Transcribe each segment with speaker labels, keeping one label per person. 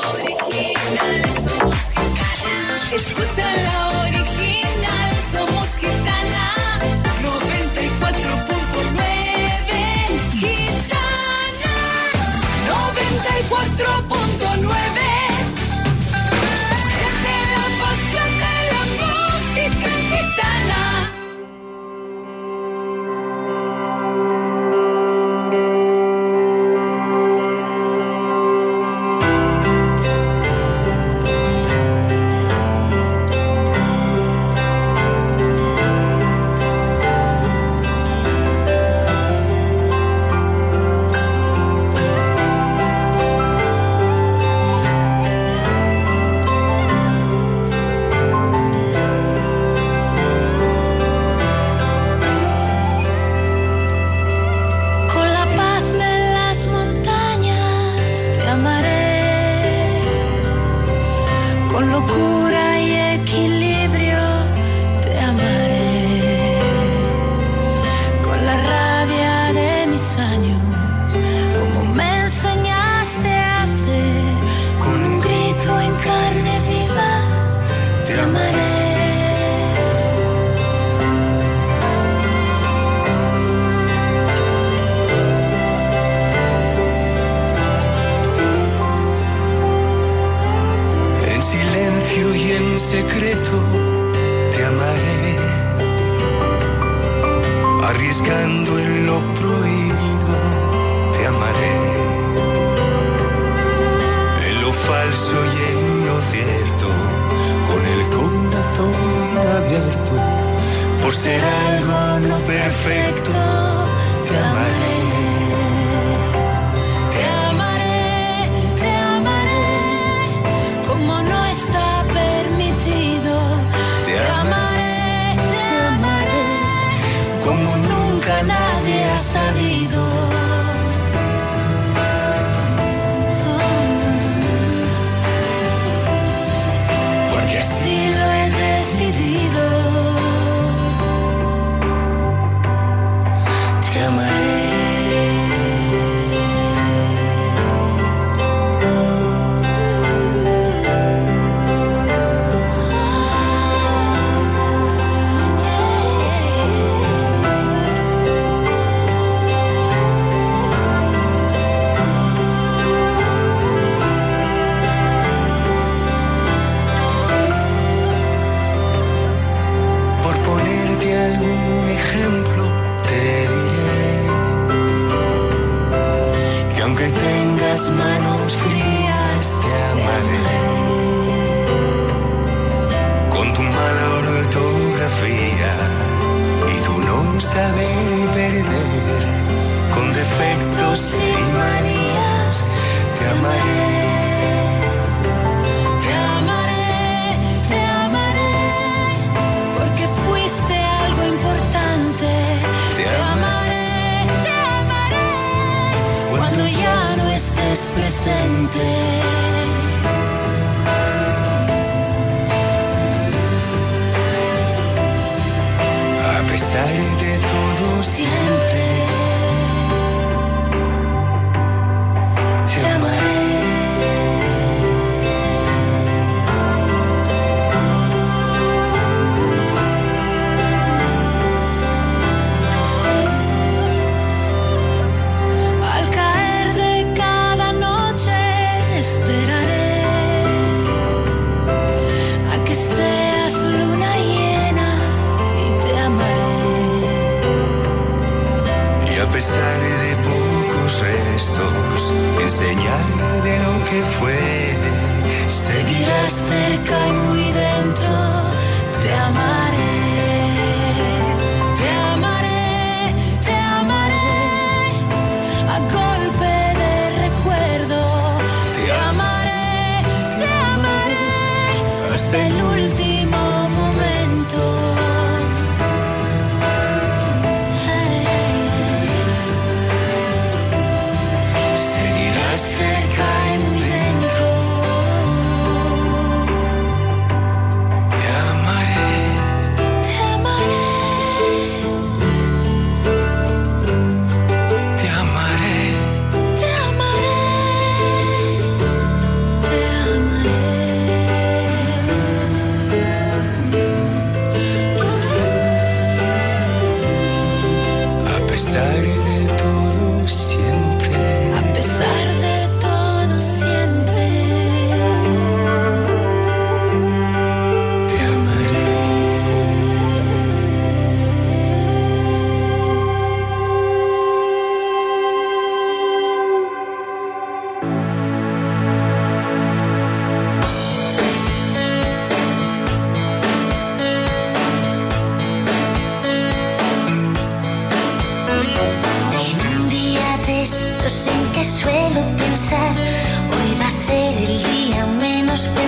Speaker 1: original, somos gitana. Escucha la original, somos gitana. 94.9 Gitana. 94.9. Siente la pasión de la música gitana.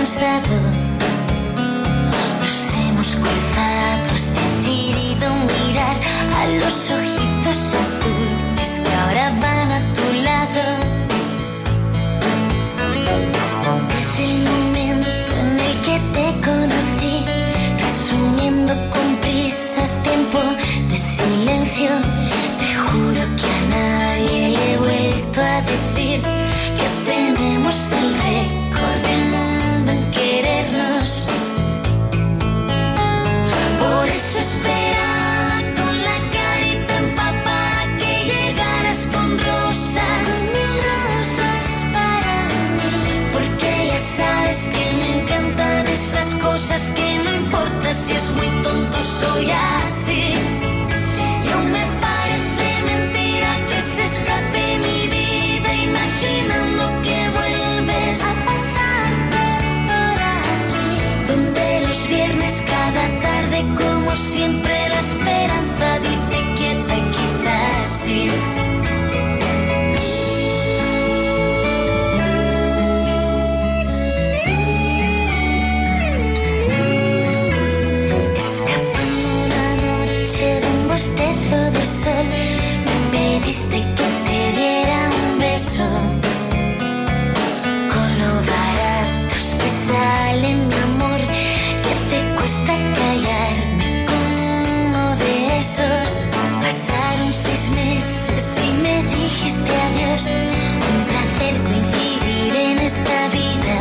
Speaker 2: cansado. Nos hemos cruzado, has decidido mirar a los ojitos azules que ahora van a tu lado. Desde el momento en el que te conocí, resumiendo con prisas tiempo de silencio, te juro que a nadie le he vuelto a decir que tenemos el récord del mundo en querernos. Por eso esperaba con la carita empapada que llegaras con rosas, mil rosas para mí, porque ya sabes que me encantan esas cosas que no importa si es muy tonto, soy así. Y aún me parece mentira que se escape mi vida imaginando que vuelves a pasar por aquí, donde los viernes cada tarde como siempre la esperanza dice quieta y quizás sí. Escapando una noche de un bostezo de sol, me pediste que te diera un beso. Con lo baratos que salen, mi amor, que te cuesta callarme con uno de esos. Pasaron 6 meses y me dijiste adiós. Un placer coincidir en esta vida.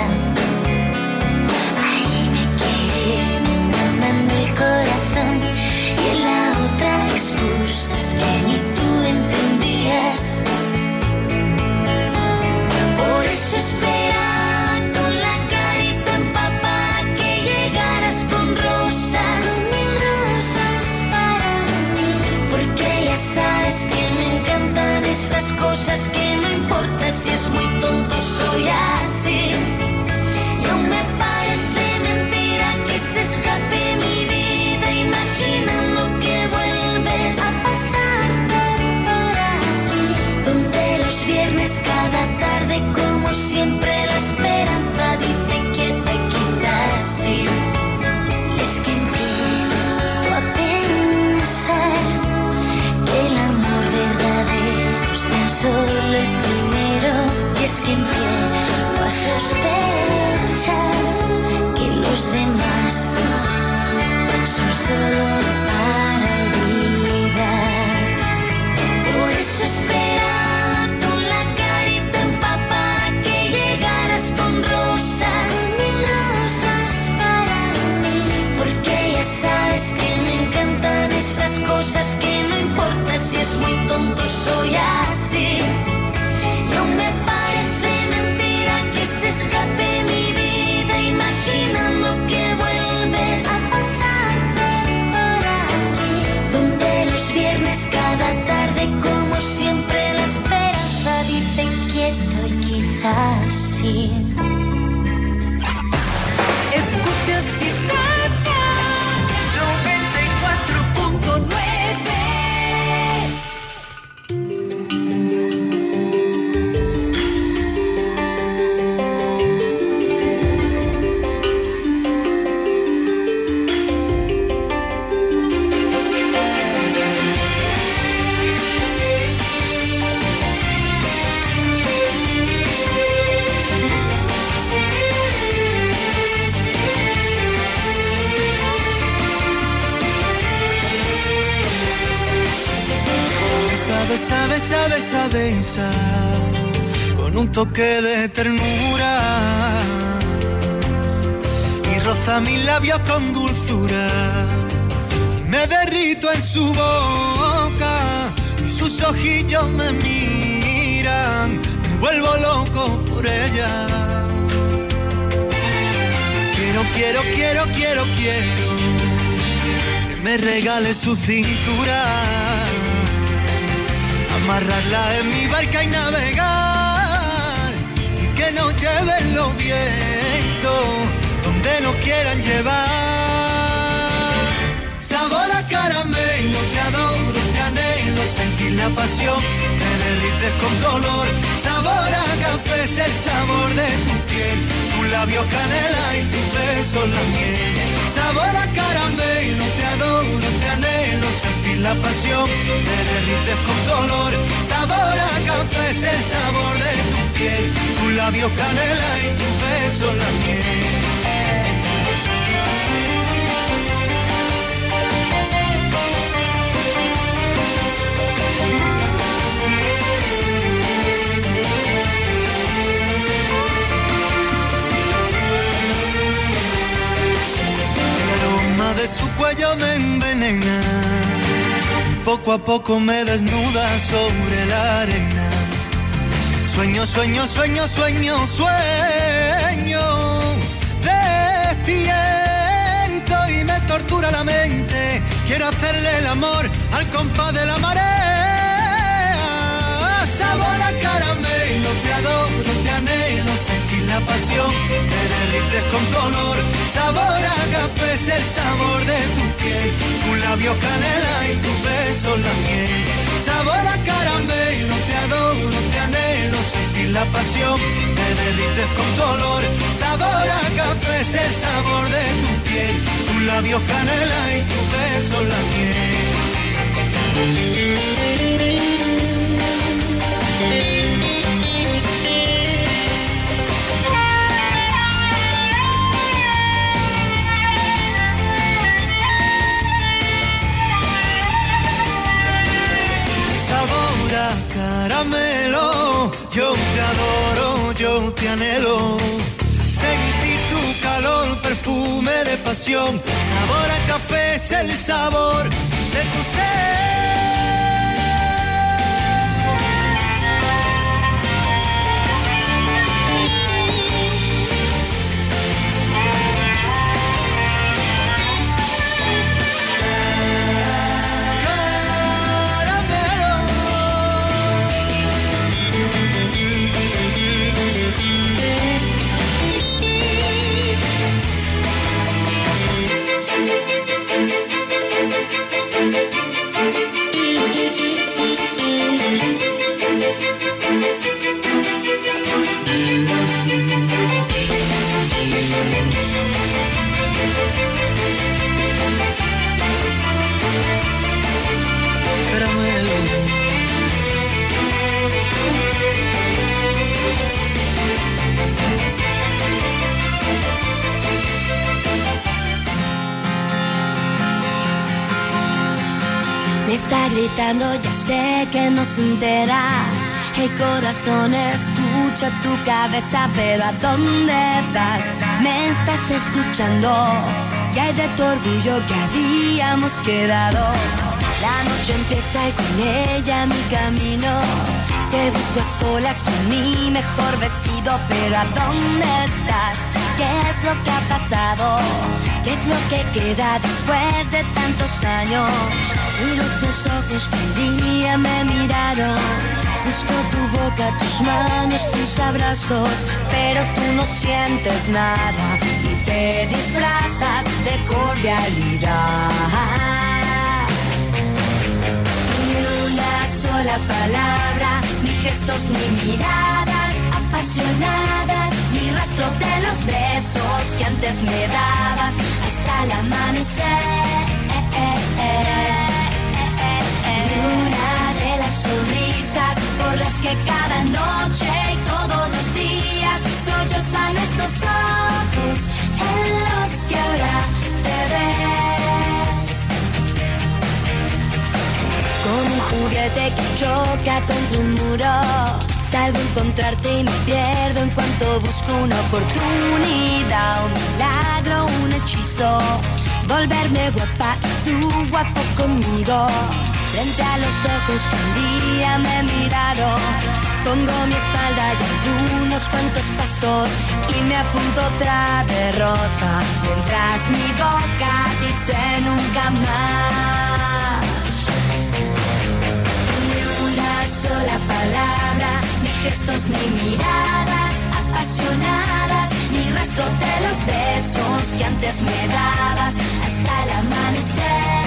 Speaker 2: Allí me quedé, me mandando el corazón, y en la otra excusas que ni tú entendías. Por eso esperaba con la carita empapada que llegaras con rosas, mil rosas para mí, porque ya sabes que me encantan esas cosas que no importa si es muy tonto, soy así. Y aún me parece mentira que se escape mi vida imaginando que vuelves a pasar por aquí, donde los viernes cada tarde como siempre la esperanza dice quieta y quizás sí. Y es que empiezo a pensar que el amor verdadero es tan solo el primero. Y es que empiezo a sospechar que los demás son solo para olvidar. Por eso esperaba con la carita empapada que llegaras con rosas, mil rosas para mí, porque ya sabes que me encantan esas cosas que no importa si es muy tonto, soy así. Y aún me parece mentira que se escape mi vida imaginando que vuelves a pasar por aquí, donde los viernes cada tarde como siempre la esperanza dice quieto y quizás sí.
Speaker 1: Escuchas Gitaca 94.9.
Speaker 3: Sabes, con un toque de ternura, y roza mis labios con dulzura, y me derrito en su boca, y sus ojillos me miran, me vuelvo loco por ella. Quiero que me regale su cintura, amarrarla en mi barca y navegar, y que nos lleven los vientos donde nos quieran llevar. Sabor a caramelo, te adoro, te anhelo, sentir la pasión, me derrites con dolor. Sabor a café es el sabor de tu piel, tu labio labios canela y tu beso la miel. Sabor a caramelo, te adoro, te anhelo, sentir la pasión, me derrites con dolor. Sabor a café es el sabor de tu piel, tu labios canela y tu beso la miel. De su cuello me envenena y poco a poco me desnuda sobre la arena. Sueño, sueño, sueño, sueño, sueño, despierto y me tortura la mente. Quiero hacerle el amor al compás de la marea. Sabor a caramelo, te adoro, te anhelo, sentir la pasión, te derrites con dolor. Sabor a café es el sabor de tu piel, tu labio canela y tu beso la miel. Sabor a caramelo, te adoro, te anhelo, sentir la pasión, te derrites con dolor. Sabor a café es el sabor de tu piel, tu labio canela y tu beso la miel. Sabor a caramelo, yo te adoro, yo te anhelo. Sentir tu calor, perfume de pasión. Sabor a café es el sabor de tu ser.
Speaker 2: Está gritando, ya sé que no se entera. Hey corazón, escucha tu cabeza, pero ¿a dónde vas? ¿Me estás escuchando? ¿Qué hay de tu orgullo que habíamos quedado? La noche empieza y con ella mi camino. Te busco a solas con mi mejor vestido, pero ¿a dónde estás? ¿Qué es lo que ha pasado? ¿Qué es lo que queda después de tantos años? Miro tus ojos que un día me miraron. Busco tu boca, tus manos, tus abrazos, pero tú no sientes nada y te disfrazas de cordialidad. Ni una sola palabra, ni gestos ni miradas apasionadas, ni rastro de los besos que antes me dabas hasta el amanecer. Una de las sonrisas por las que cada noche y todos los días sollozan estos ojos en los que ahora te ves. Como un juguete que choca contra un muro, salgo a encontrarte y me pierdo en cuanto busco una oportunidad, un milagro, un hechizo, volverme guapa y tú guapo conmigo. Frente a los ojos que un día me miraron, pongo mi espalda y algunos cuantos pasos y me apunto otra derrota, mientras mi boca dice nunca más. Ni una sola palabra, ni gestos ni miradas apasionadas, ni rastro de los besos que antes me dabas hasta el amanecer.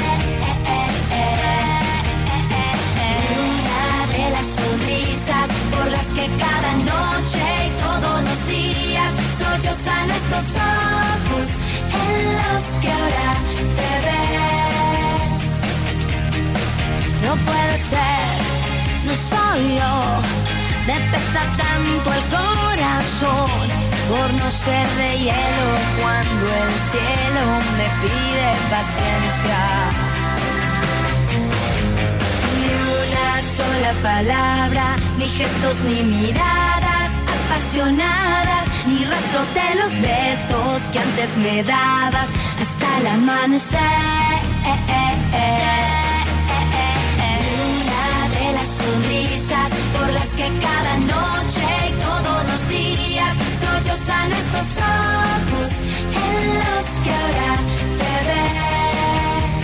Speaker 2: De las sonrisas por las que cada noche y todos los días soy sollozan estos ojos en los que ahora te ves. No puede ser, no soy yo, me pesa tanto el corazón por no ser de hielo cuando el cielo me pide paciencia. Ni una sola palabra, ni gestos ni miradas apasionadas, ni rastro de los besos que antes me dabas hasta el amanecer. Sonrisas por las que cada noche y todos los días sollozan estos ojos en los que ahora te ves.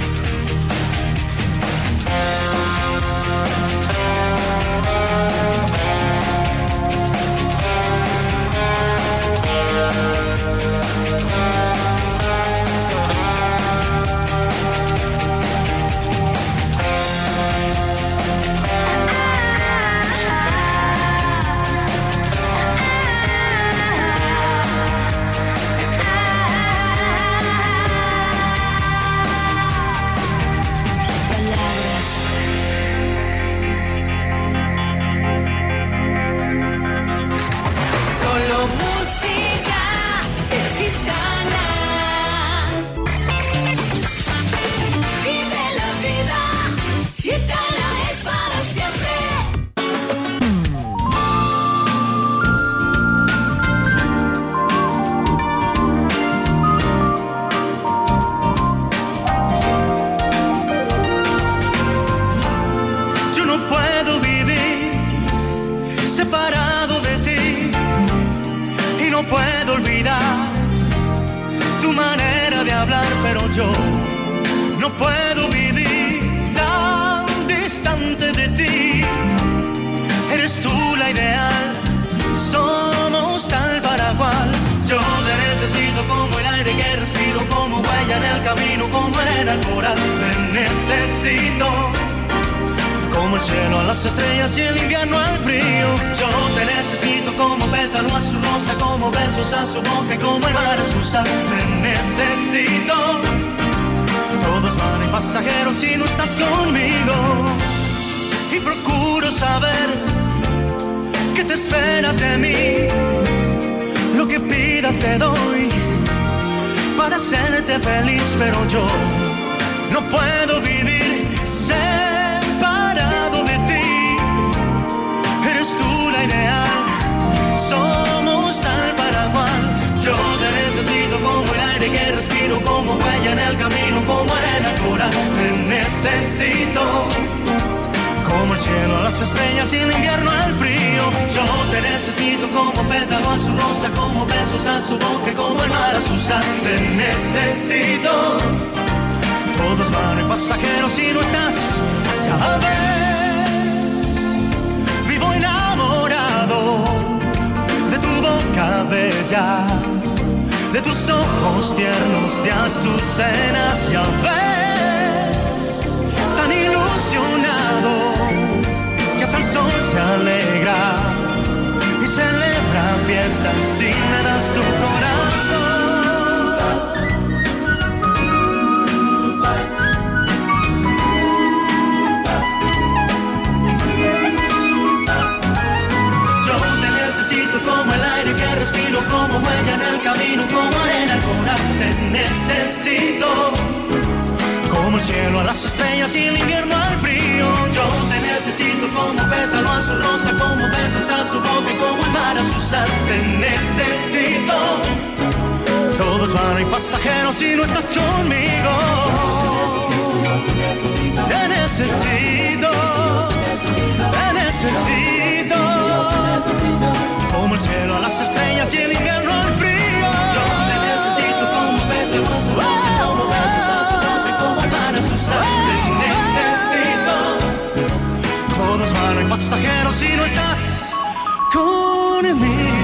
Speaker 3: Yo no puedo vivir tan distante de ti. Eres tú la ideal, somos tal para cual. Yo te necesito como el aire que respiro, como huella en el camino, como arena al coral. Te necesito como el cielo a las estrellas y el invierno al frío. Yo te necesito como pétalo a su rosa, como besos a su boca y como el mar a su sal. Te necesito. Todos van en pasajeros si no estás conmigo. Y procuro saber qué te esperas de mí. Lo que pidas te doy para hacerte feliz, pero yo no puedo vivir separado de ti. Eres tú la ideal, somos tal para cual. Yo te necesito como el aire que respiro, como huella en el camino, como arena coral. Te necesito como el cielo a las estrellas y el invierno al frío. Yo te necesito como pétalo a su rosa, como besos a su boca, como el mar a su sal. Te necesito. Todos van en pasajeros si no estás, ya ves. Vivo enamorado de tu boca bella, de tus ojos tiernos de azucenas, ya ves, tan ilusionado que hasta el sol se alegra y celebra fiestas si me das tu corazón. Yo te necesito como el aire que respiro, como huella en el camino, como arena al coral. Te necesito como el cielo a las estrellas y el invierno al frío. Yo te necesito como pétalo a su rosa, como besos a su boca y como el mar a su sal. Te necesito. Todos van en pasajeros si no estás conmigo. Te necesito. Te necesito. Como el cielo a las estrellas y el invierno al frío. Yo te necesito como pétalo a su rosa, como besos a su boca y como el mar a su sal. Te necesito. Todos van en pasajeros si no estás conmigo.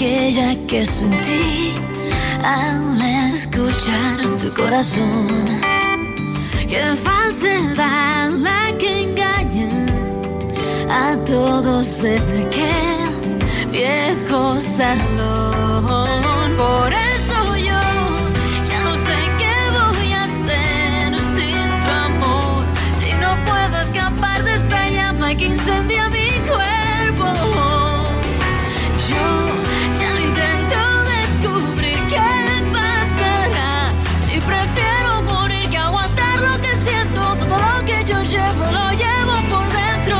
Speaker 2: aquella que sentí al escuchar tu corazón. Qué falsedad la que engaña a todos en aquel viejo salón. Por eso yo ya no sé qué voy a hacer sin tu amor, si no puedo escapar de esta llama que incendia mi cuerpo. Yo ya no intento descubrir qué pasará, si prefiero morir que aguantar lo que siento. Todo lo que yo llevo lo llevo por dentro.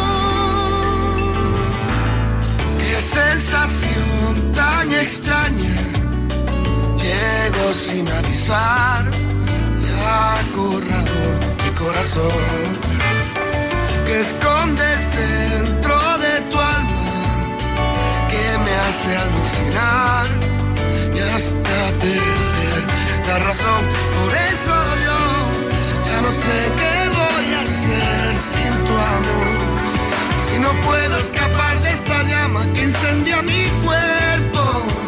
Speaker 3: Qué sensación tan extraña, llego sin avisar y acorraló mi corazón. Que escondes dentro de tu alma, que me hace alucinar y hasta perder la razón. Por eso yo ya no sé qué voy a hacer sin tu amor, si no puedo escapar de esta llama que incendia mi cuerpo.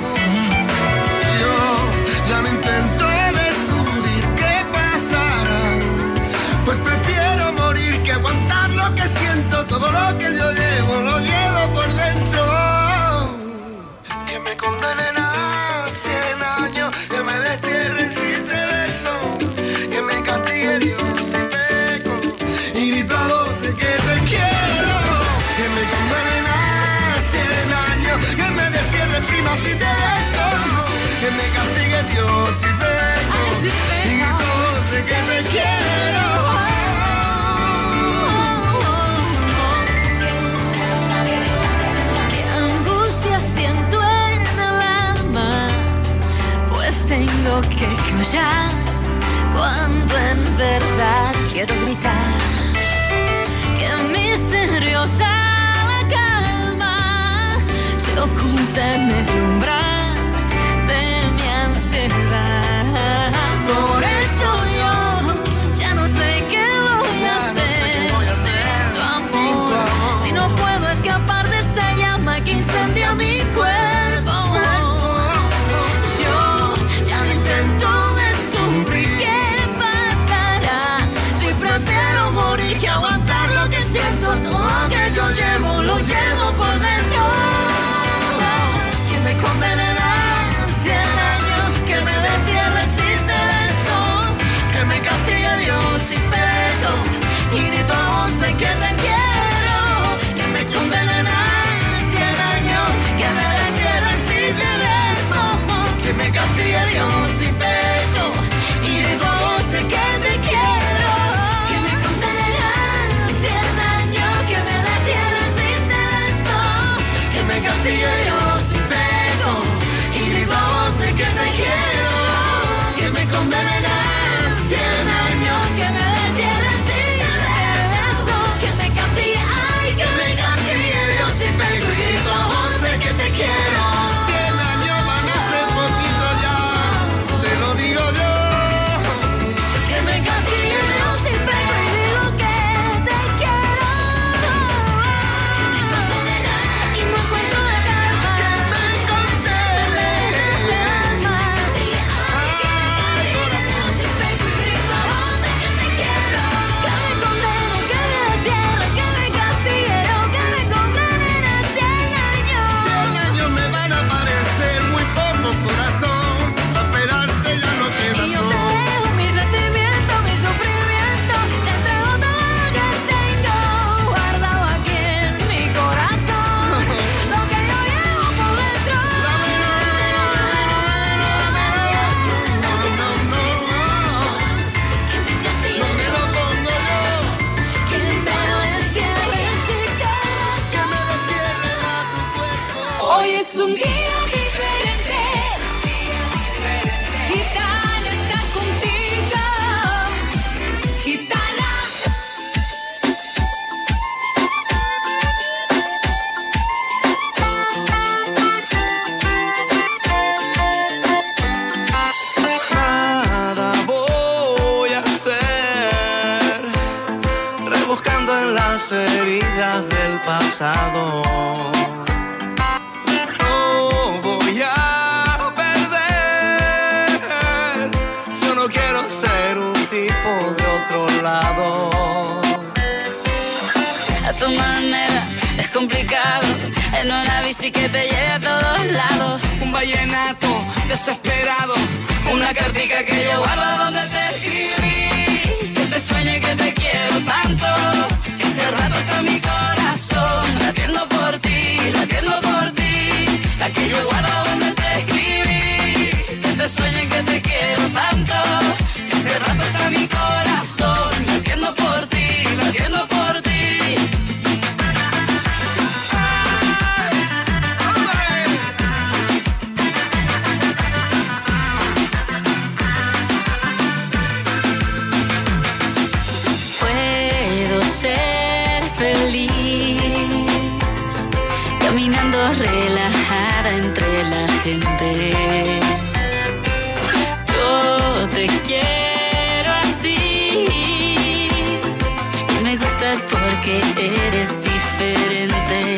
Speaker 3: Yo ya no intento descubrir qué pasará, pues prefiero morir que aguantar lo que siento. Todo lo que yo llevo lo llevo por dentro. Que me condenen a 100 años, que me destierren si te beso, que me castigue Dios si peco y grito a voces que te quiero. Que me condenen a 100 años, que me destierre prima si te beso, que me castigue Dios si peco y grito a voces que te quiero.
Speaker 2: Qué angustia siento en el alma, pues tengo que callar cuando en verdad quiero gritar. Qué misteriosa la calma se oculta en el umbral de mi ansiedad. Por eso yo ya no sé qué voy a hacer sin tu amor, si no puedo escapar de esta llama que incendia mi cuerpo. Yo ya no intento descubrir qué pasará, si prefiero morir que aguantar lo que siento. Todo lo que yo llevo lo llevo por dentro. Que me condenen a 100 años, que me destierren si te beso, que me castigue Dios si peco y grito a voces que te quiero. Que me condenen a 100 años, que me destierren si te beso, que me castigue Dios si peco y grito a voces que te quiero. Que me condenen a 100 años, que me destierren si te beso, que me castigue Dios si peco y grito a voces que te quiero. Que me condenen a 100 años, que me destierren si te beso, que me castigue, ay, que me castigue Dios si peco y grito a voces que te quiero.
Speaker 3: 100 años van a ser poquito ya, te lo digo yo.
Speaker 2: Que me castigue Dios si peco y digo que te quiero. Y no cuento la calma,
Speaker 3: Que me condenen.
Speaker 2: ay, corazón si peco y grito a voces que te quiero. Que me condenen, que me destierren, que me castiguen, que me condenen a 100 años.
Speaker 3: 100 años me van a parecer muy poco, corazón. Para esperarte ya no queda
Speaker 2: Y yo te
Speaker 3: sol.
Speaker 2: dejo mi sentimiento, mi sufrimiento, te entrego todo lo que tengo guardado aquí en mi corazón, lo que yo llevo por dentro. Que me castigue
Speaker 3: Me lo pongo yo,
Speaker 2: que me destierre si quieres.
Speaker 3: que me destierren a tu cuerpo.
Speaker 1: Hoy es un día diferente. Gitana está contigo. Gitana.
Speaker 3: Nada voy a hacer, rebuscando en las heridas del pasado. No lado.
Speaker 4: A tu manera es complicado, en una bici que te lleve a todos lados.
Speaker 3: Un vallenato desesperado, una cartica que yo guardo donde te escribí. Que te sueñe que te quiero tanto, que hace rato está mi corazón latiendo por ti, latiendo por ti. La que yo guardo donde te escribí. Que te sueñe que te quiero tanto, que hace rato está mi corazón latiendo por ti, latiendo por ti.
Speaker 4: Relajada entre la gente, yo te quiero así y me gustas porque eres diferente.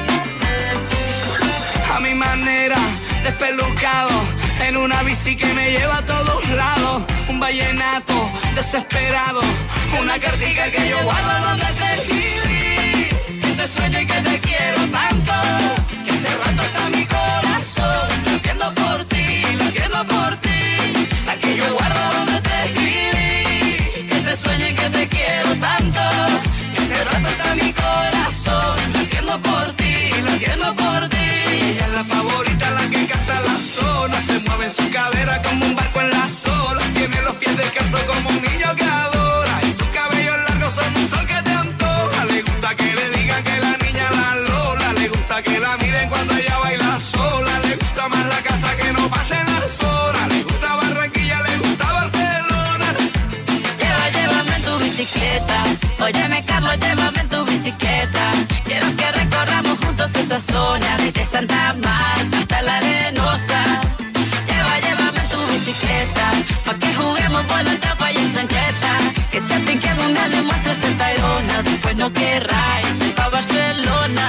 Speaker 3: A mi manera, despelucado, en una bici que me lleva a todos lados. Un vallenato desesperado, una cartica que yo guardo donde te escribí. Que te sueñe que te quiero tanto, que hace rato está mi corazón latiendo por ti, latiendo por ti. La que yo guardo donde te escribí. Que te sueñe que te quiero tanto, que hace rato está mi corazón latiendo por ti, latiendo por ti. Ella es la favorita, la que canta la zona, se mueve en su cadera como un barco en la sola. Tiene los pies descalzos como un niño que adora, y sus cabellos largos son un sol que te antoja. Le gusta que le digan que la niña la Lola, le gusta que la miren cuando ella baila sola. Le gusta más la casa que no pasen las horas. Le gusta Barranquilla, le gusta Barcelona.
Speaker 4: Llévame en tu bicicleta. Óyeme, Carlos, llévame en tu bicicleta. Quiero que recorramos juntos esta zona, desde Santa Marta hasta la Arenosa. Llévame en tu bicicleta, pa' que juguemos por la tapa y en chancleta. Que se hacen que algún día le muestres el Tayrona, después no querráis ir pa' Barcelona.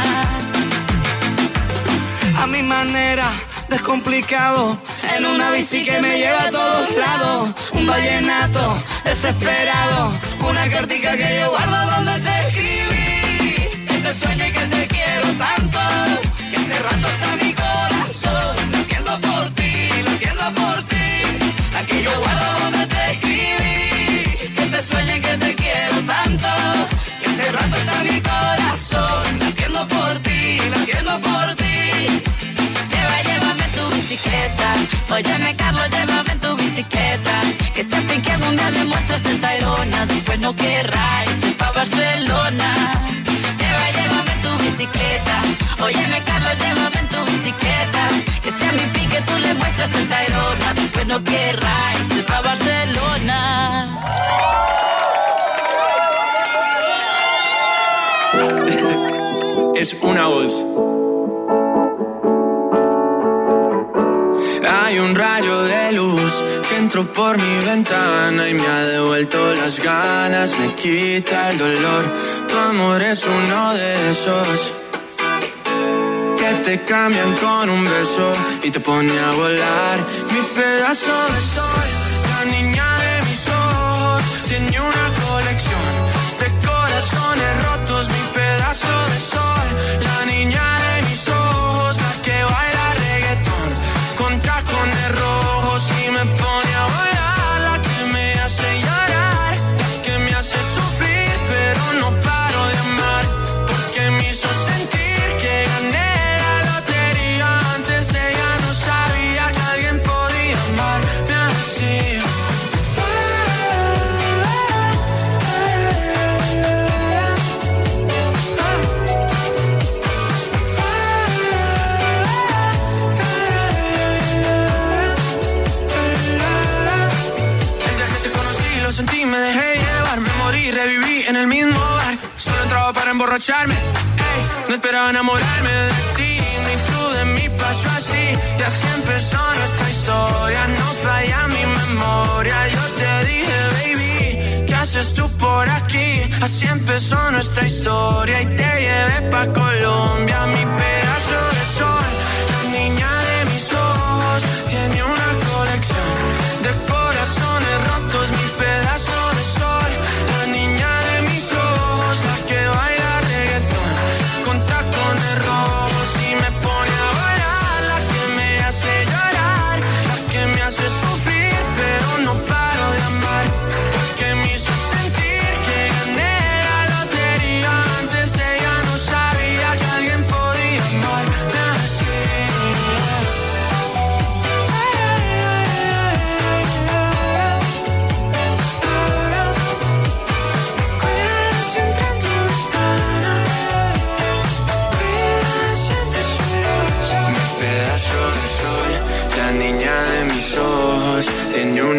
Speaker 3: A mi manera, descomplicado, en una bici que me lleva a todos lados. Un vallenato desesperado, una cartica que yo guardo donde te escribí. Que te sueñe que te quiero tanto, que hace rato está mi corazón latiendo por ti, latiendo por ti. La que yo guardo donde te escribí. Que te sueñe que te quiero tanto, que hace rato está mi corazón latiendo por ti, latiendo por ti. Llévame en tu bicicleta. Óyeme, Carlos, llévame en tu bicicleta. Que se hacen que algún día le muestres el Tayrona, después no querráis ir pa' Barcelona. Llévame en tu bicicleta. Óyeme, Carlos, llévame en tu bicicleta. Que sea mi pique, tú le muestras el Tayrona, después no querráis ir pa' Barcelona.
Speaker 5: Es una voz. Hay un rayo de luz que entró por mi ventana y me ha devuelto las ganas, me quita el dolor. Tu amor es uno de esos que te cambian con un beso y te pone a volar. Mi pedazo de sol, la niña de mis ojos, tiene una colección de corazones rotos. Mi pedazo de sol, la niña de mis ojos, la que baila reggaetón con tacones rojos y me pone a volar. La que me hace llorar, la que me hace sufrir, pero no paro de amar, porque me hizo sentir que gané la lotería. Antes ella no sabía que alguien podía amarme así. Sentí, me dejé llevar, me morí, reviví en el mismo bar. Solo entraba para emborracharme, hey, no esperaba enamorarme de ti, ni tú de mí pasó así. Y así empezó nuestra historia, no falla mi memoria. Yo te dije, baby, ¿qué haces tú por aquí? Así empezó nuestra historia y te llevé pa' Colombia. Mi pedazo de sol, la niña de mis ojos, tiene una colección de corazones rotos. Mi pedazo de sol, la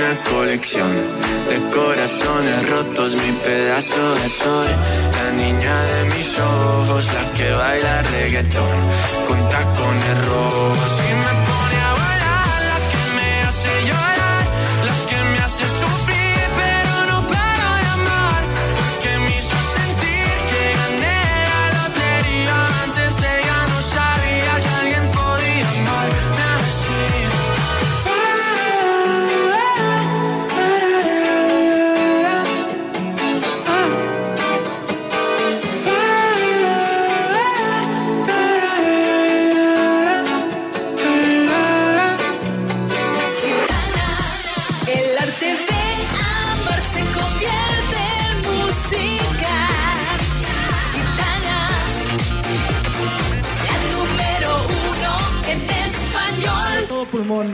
Speaker 5: una colección de corazones rotos, mi pedazo de sol. La niña de mis ojos, la que baila reggaetón con tacones rojos y me pone a bailar, la que me hace llorar, la que me hace sufrir, pero no paro de amar, porque me hizo sentir que gané la lotería. Antes ella no sabía que alguien podía amarme así.
Speaker 1: El arte de amar se convierte en música. Gitana, la número 1 en español.
Speaker 3: Todo pulmón.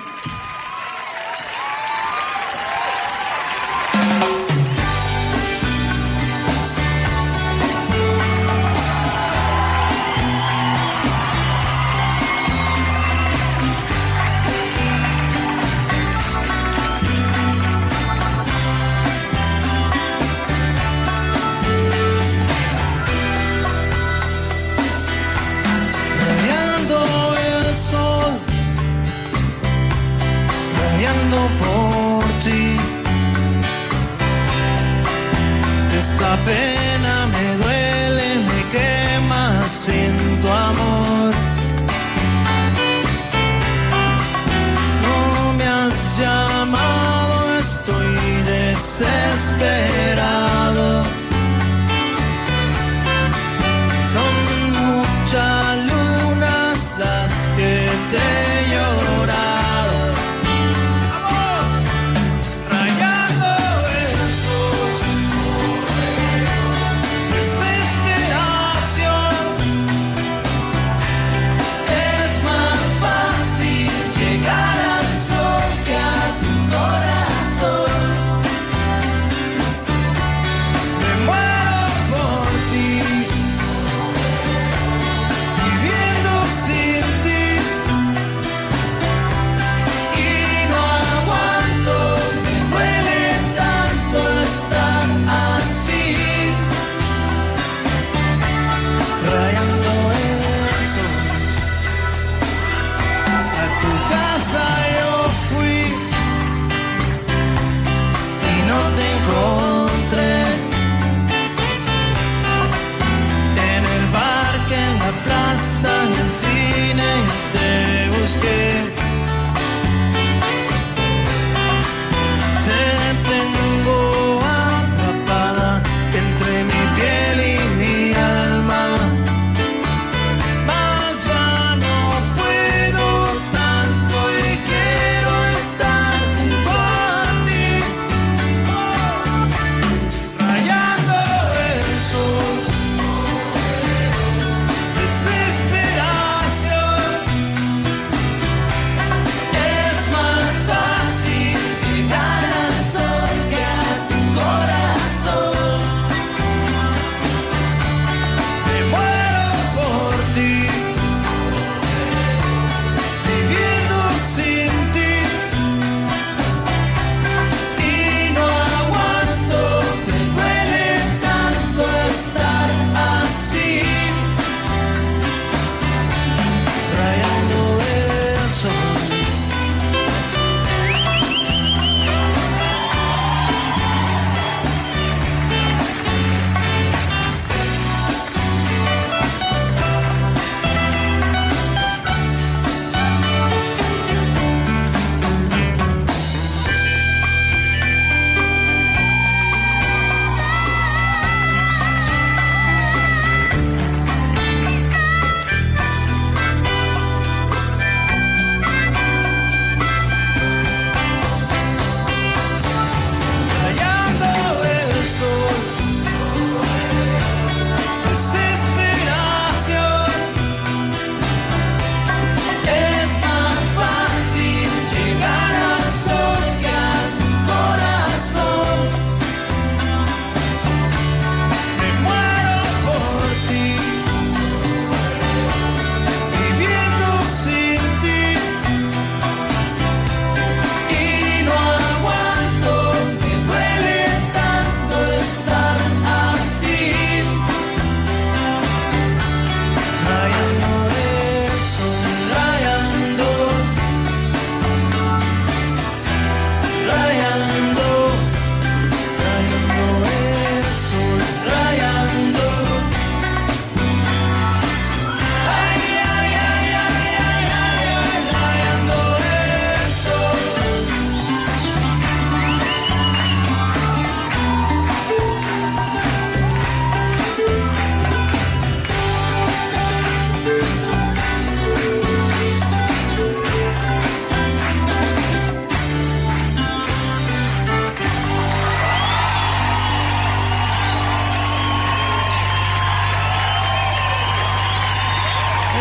Speaker 3: Rayando el sol, rayando por ti. Esta pena me duele, me quema sin tu amor. No me has llamado, estoy desesperado. Son muchas lunas las que te he llorado. ¡Vamos! Rayando el sol, desesperación. Es más fácil llegar al sol que a tu corazón.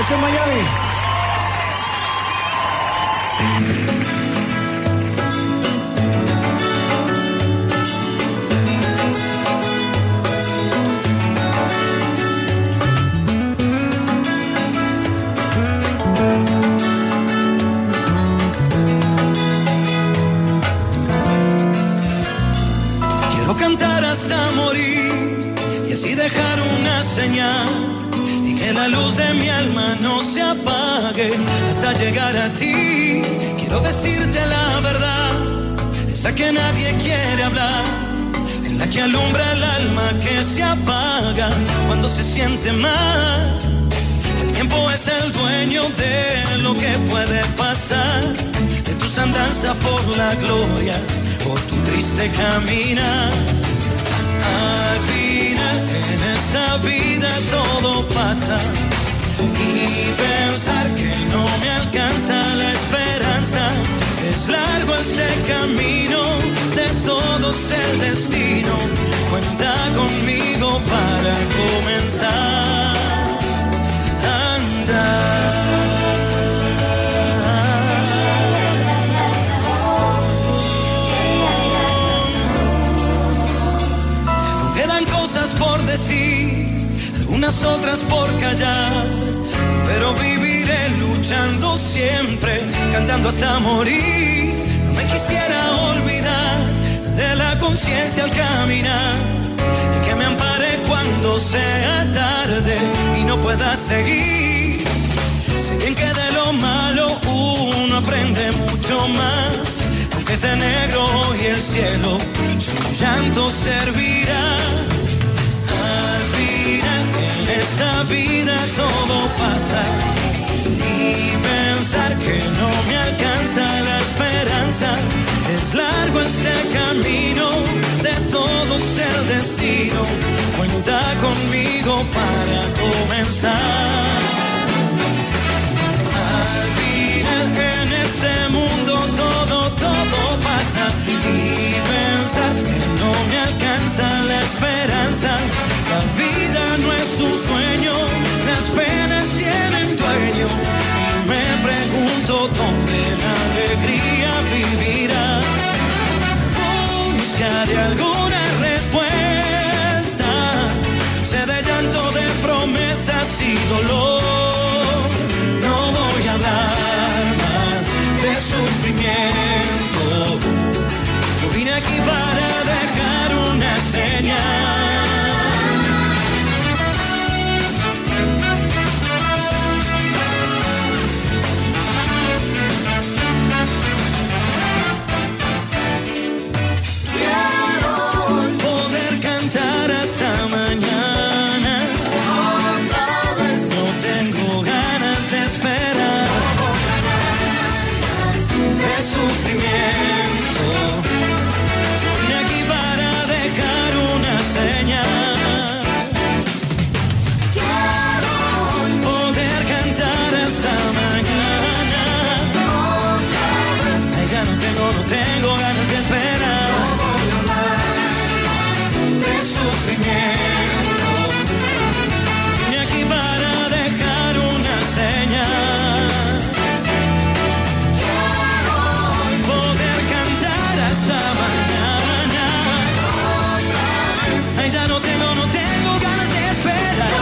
Speaker 6: Eso es Miami.
Speaker 3: Quiero cantar hasta morir y así dejar una señal y que la luz de mi alma no se apague hasta llegar a ti. Quiero decirte la verdad, esa que nadie quiere hablar, en la que alumbra el alma que se apaga cuando se siente mal. El tiempo es el dueño de lo que puede pasar, de tus andanzas por la gloria, por tu triste caminar. Al final en esta vida todo pasa y pensar que no me alcanza la esperanza. Es largo este camino, de todos el destino. Cuenta conmigo para comenzar a andar. Quedan cosas por decir, algunas otras por callar, pero viviré luchando siempre, cantando hasta morir. No me quisiera olvidar de la conciencia al caminar, y que me ampare cuando sea tarde y no pueda seguir. Sé bien que de lo malo uno aprende mucho más, aunque esté negro y el cielo su llanto servirá. Al final en esta vida todo pasa y pensar que no me alcanza la esperanza. Es largo este camino, de todos el destino. Cuenta conmigo para comenzar. Al final en este mundo todo pasa y pensar que no me alcanza la esperanza. La vida no es un sueño, las penas tienen dueño. Y me pregunto dónde la alegría vivirá. Buscaré alguna respuesta. Sé de llanto, de promesas y dolor. No voy a hablar más de sufrimiento. Yo vine aquí para dejar una señal. Poder cantar hasta mañana. No tengo ganas de esperar, de sufrimiento. Yo vine aquí para dejar una señal. Poder cantar hasta mañana. Ay, ya no tengo ganas de esperar, de sufrimiento. Yo vine aquí para dejar una señal. Poder cantar hasta mañana. Ay, ya no tengo ganas de esperar,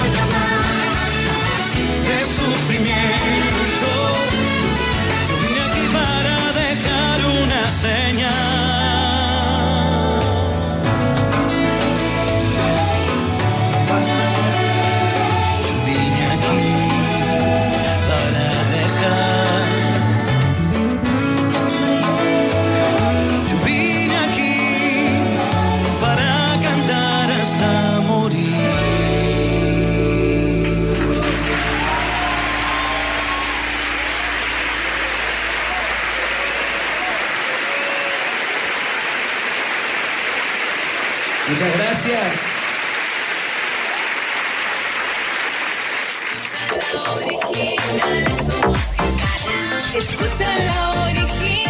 Speaker 3: de sufrimiento. Yo vine aquí para dejar una señal. Yo vine aquí para dejar. Yo vine aquí para cantar hasta morir. Muchas gracias.
Speaker 1: Escucha la original.